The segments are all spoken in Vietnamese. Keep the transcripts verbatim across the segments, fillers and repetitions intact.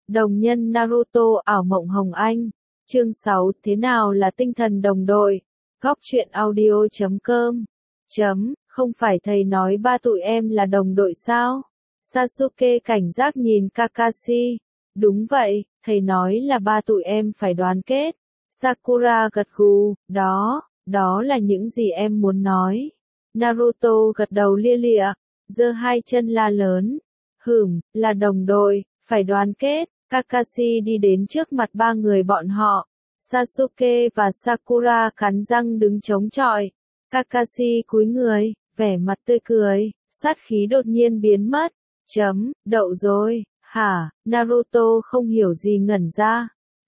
Đồng nhân Naruto ảo mộng Hồng Anh. Chương sáu, thế nào là tinh thần đồng đội? Góc truyện audio chấm com. Chấm, không phải thầy nói ba tụi em là đồng đội sao? Sasuke cảnh giác nhìn Kakashi. Đúng vậy, thầy nói là ba tụi em phải đoàn kết. Sakura gật gù, đó, đó là những gì em muốn nói. Naruto gật đầu lia lịa, giơ hai chân la lớn. Hửm, là đồng đội, phải đoàn kết. Kakashi đi đến trước mặt ba người bọn họ. Sasuke và Sakura cắn răng đứng chống chọi. Kakashi cúi người, vẻ mặt tươi cười, sát khí đột nhiên biến mất. Chấm, đậu rồi, hả? Naruto không hiểu gì ngẩn ra.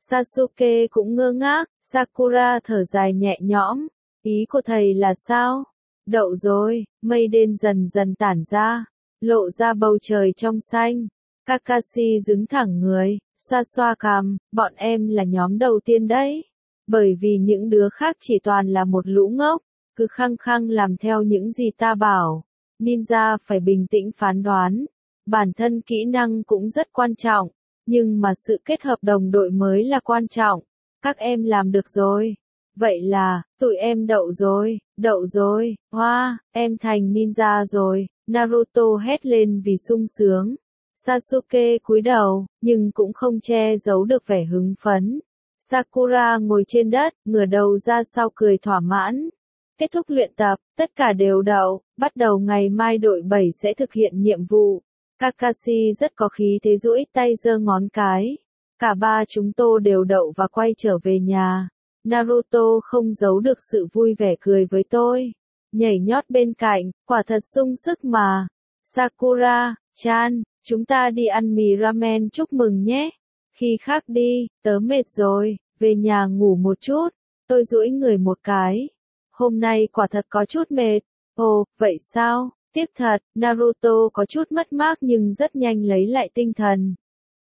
Sasuke cũng ngơ ngác, Sakura thở dài nhẹ nhõm. Ý của thầy là sao? Đậu rồi, mây đen dần dần tản ra, lộ ra bầu trời trong xanh. Kakashi đứng thẳng người, xoa xoa cằm, bọn em là nhóm đầu tiên đấy. Bởi vì những đứa khác chỉ toàn là một lũ ngốc, cứ khăng khăng làm theo những gì ta bảo. Ninja phải bình tĩnh phán đoán. Bản thân kỹ năng cũng rất quan trọng, nhưng mà sự kết hợp đồng đội mới là quan trọng. Các em làm được rồi. Vậy là, tụi em đậu rồi, đậu rồi, hoa, wow, em thành ninja rồi. Naruto hét lên vì sung sướng. Sasuke cúi đầu, nhưng cũng không che giấu được vẻ hứng phấn. Sakura ngồi trên đất, ngửa đầu ra sau cười thỏa mãn. Kết thúc luyện tập, tất cả đều đậu, bắt đầu ngày mai đội bảy sẽ thực hiện nhiệm vụ. Kakashi rất có khí thế duỗi tay giơ ngón cái. Cả ba chúng tôi đều đậu và quay trở về nhà. Naruto không giấu được sự vui vẻ cười với tôi. Nhảy nhót bên cạnh, quả thật sung sức mà. Sakura, chan, chúng ta đi ăn mì ramen chúc mừng nhé. Khi khác đi, tớ mệt rồi, về nhà ngủ một chút. Tôi duỗi người một cái. Hôm nay quả thật có chút mệt. Ồ, vậy sao? Tiếc thật, Naruto có chút mất mát nhưng rất nhanh lấy lại tinh thần.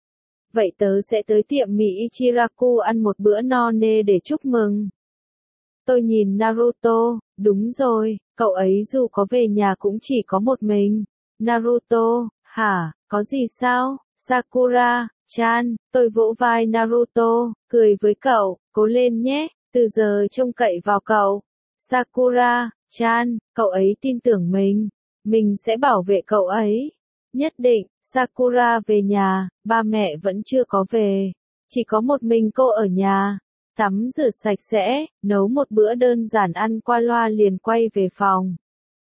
Vậy tớ sẽ tới tiệm mì Ichiraku ăn một bữa no nê để chúc mừng. Tôi nhìn Naruto, đúng rồi, cậu ấy dù có về nhà cũng chỉ có một mình. Naruto, hả, có gì sao? Sakura, chan, tôi vỗ vai Naruto, cười với cậu, cố lên nhé, từ giờ trông cậy vào cậu. Sakura, chan, cậu ấy tin tưởng mình, mình sẽ bảo vệ cậu ấy. Nhất định. Sakura về nhà, ba mẹ vẫn chưa có về. Chỉ có một mình cô ở nhà. Tắm rửa sạch sẽ, nấu một bữa đơn giản ăn qua loa liền quay về phòng.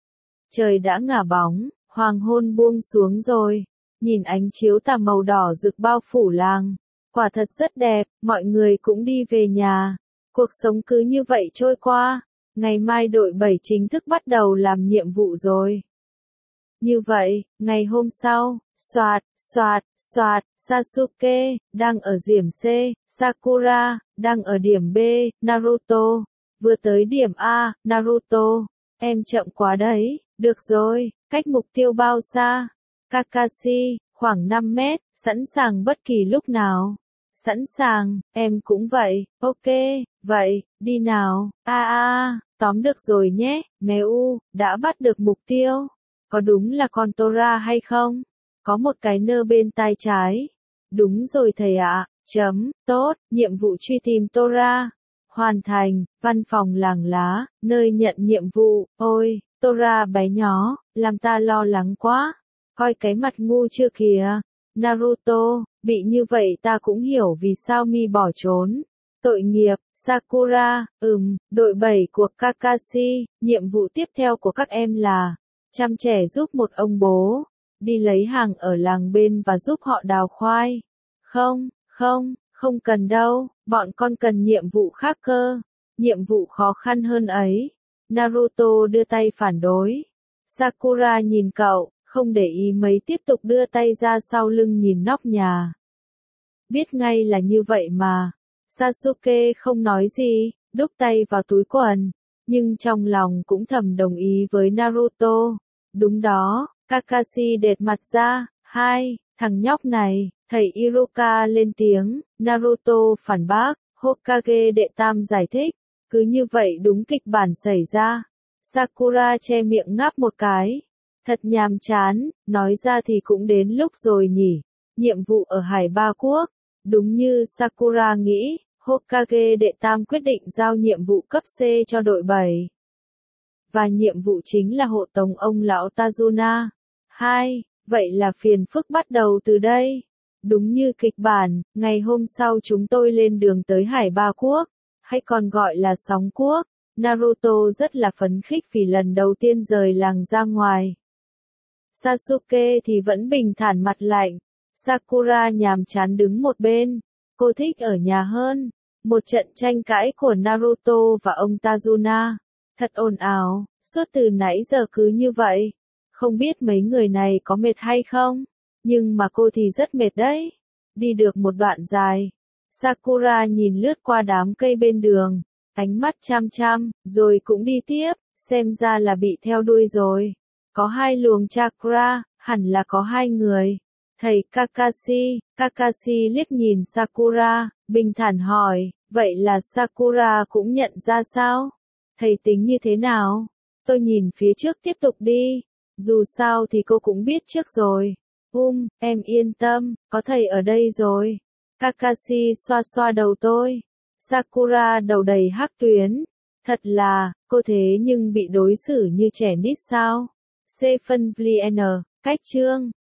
Trời đã ngả bóng, hoàng hôn buông xuống rồi. Nhìn ánh chiếu tà màu đỏ rực bao phủ làng. Quả thật rất đẹp, mọi người cũng đi về nhà. Cuộc sống cứ như vậy trôi qua. Ngày mai đội bảy chính thức bắt đầu làm nhiệm vụ rồi. Như vậy, ngày hôm sau, soạt, soạt, soạt, Sasuke, đang ở điểm C, Sakura, đang ở điểm B, Naruto, vừa tới điểm A, Naruto, em chậm quá đấy, được rồi, cách mục tiêu bao xa? Kakashi, khoảng năm mét, sẵn sàng bất kỳ lúc nào. Sẵn sàng, em cũng vậy, ok, vậy, đi nào, a a, tóm được rồi nhé, Meu, đã bắt được mục tiêu. Có đúng là con Tora hay không? Có một cái nơ bên tai trái. Đúng rồi thầy ạ, chấm, tốt, nhiệm vụ truy tìm Tora. Hoàn thành, văn phòng làng lá, nơi nhận nhiệm vụ, ôi, Tora bé nhỏ, làm ta lo lắng quá. Coi cái mặt ngu chưa kìa. Naruto, bị như vậy ta cũng hiểu vì sao mi bỏ trốn. Tội nghiệp, Sakura, ừm, đội bảy của Kakashi, nhiệm vụ tiếp theo của các em là chăm trẻ giúp một ông bố, đi lấy hàng ở làng bên và giúp họ đào khoai. Không, không, không cần đâu, bọn con cần nhiệm vụ khác cơ. Nhiệm vụ khó khăn hơn ấy. Naruto đưa tay phản đối. Sakura nhìn cậu, không để ý mấy tiếp tục đưa tay ra sau lưng nhìn nóc nhà. Biết ngay là như vậy mà. Sasuke không nói gì, đút tay vào túi quần. Nhưng trong lòng cũng thầm đồng ý với Naruto. Đúng đó, Kakashi đệt mặt ra, hai, thằng nhóc này, thầy Iruka lên tiếng, Naruto phản bác, Hokage đệ tam giải thích, cứ như vậy đúng kịch bản xảy ra. Sakura che miệng ngáp một cái, thật nhàm chán, nói ra thì cũng đến lúc rồi nhỉ, nhiệm vụ ở Hải Ba Quốc, Đúng như Sakura nghĩ, Hokage đệ tam quyết định giao nhiệm vụ cấp C cho đội bảy. Và nhiệm vụ chính là hộ tống ông lão Tajuna. hai. Vậy là phiền phức bắt đầu từ đây. Đúng như kịch bản, ngày hôm sau chúng tôi lên đường tới Hải Ba Quốc, hay còn gọi là Sóng Quốc. Naruto rất là phấn khích vì lần đầu tiên rời làng ra ngoài. Sasuke thì vẫn bình thản mặt lạnh. Sakura nhàm chán đứng một bên. Cô thích ở nhà hơn. Một trận tranh cãi của Naruto và ông Tajuna. Thật ồn ào, suốt từ nãy giờ cứ như vậy. Không biết mấy người này có mệt hay không? Nhưng mà cô thì rất mệt đấy. Đi được một đoạn dài. Sakura nhìn lướt qua đám cây bên đường. Ánh mắt chăm chăm, rồi cũng đi tiếp. Xem ra là bị theo đuôi rồi. Có hai luồng chakra, hẳn là có hai người. Thầy Kakashi, Kakashi liếc nhìn Sakura, bình thản hỏi, vậy là Sakura cũng nhận ra sao? Thầy tính như thế nào? Tôi nhìn phía trước tiếp tục đi. Dù sao thì cô cũng biết trước rồi. Um, em yên tâm, có thầy ở đây rồi. Kakashi xoa xoa đầu tôi. Sakura đầu đầy hắc tuyến. Thật là, cô thế nhưng bị đối xử như trẻ nít sao? C phân vn, cách chương.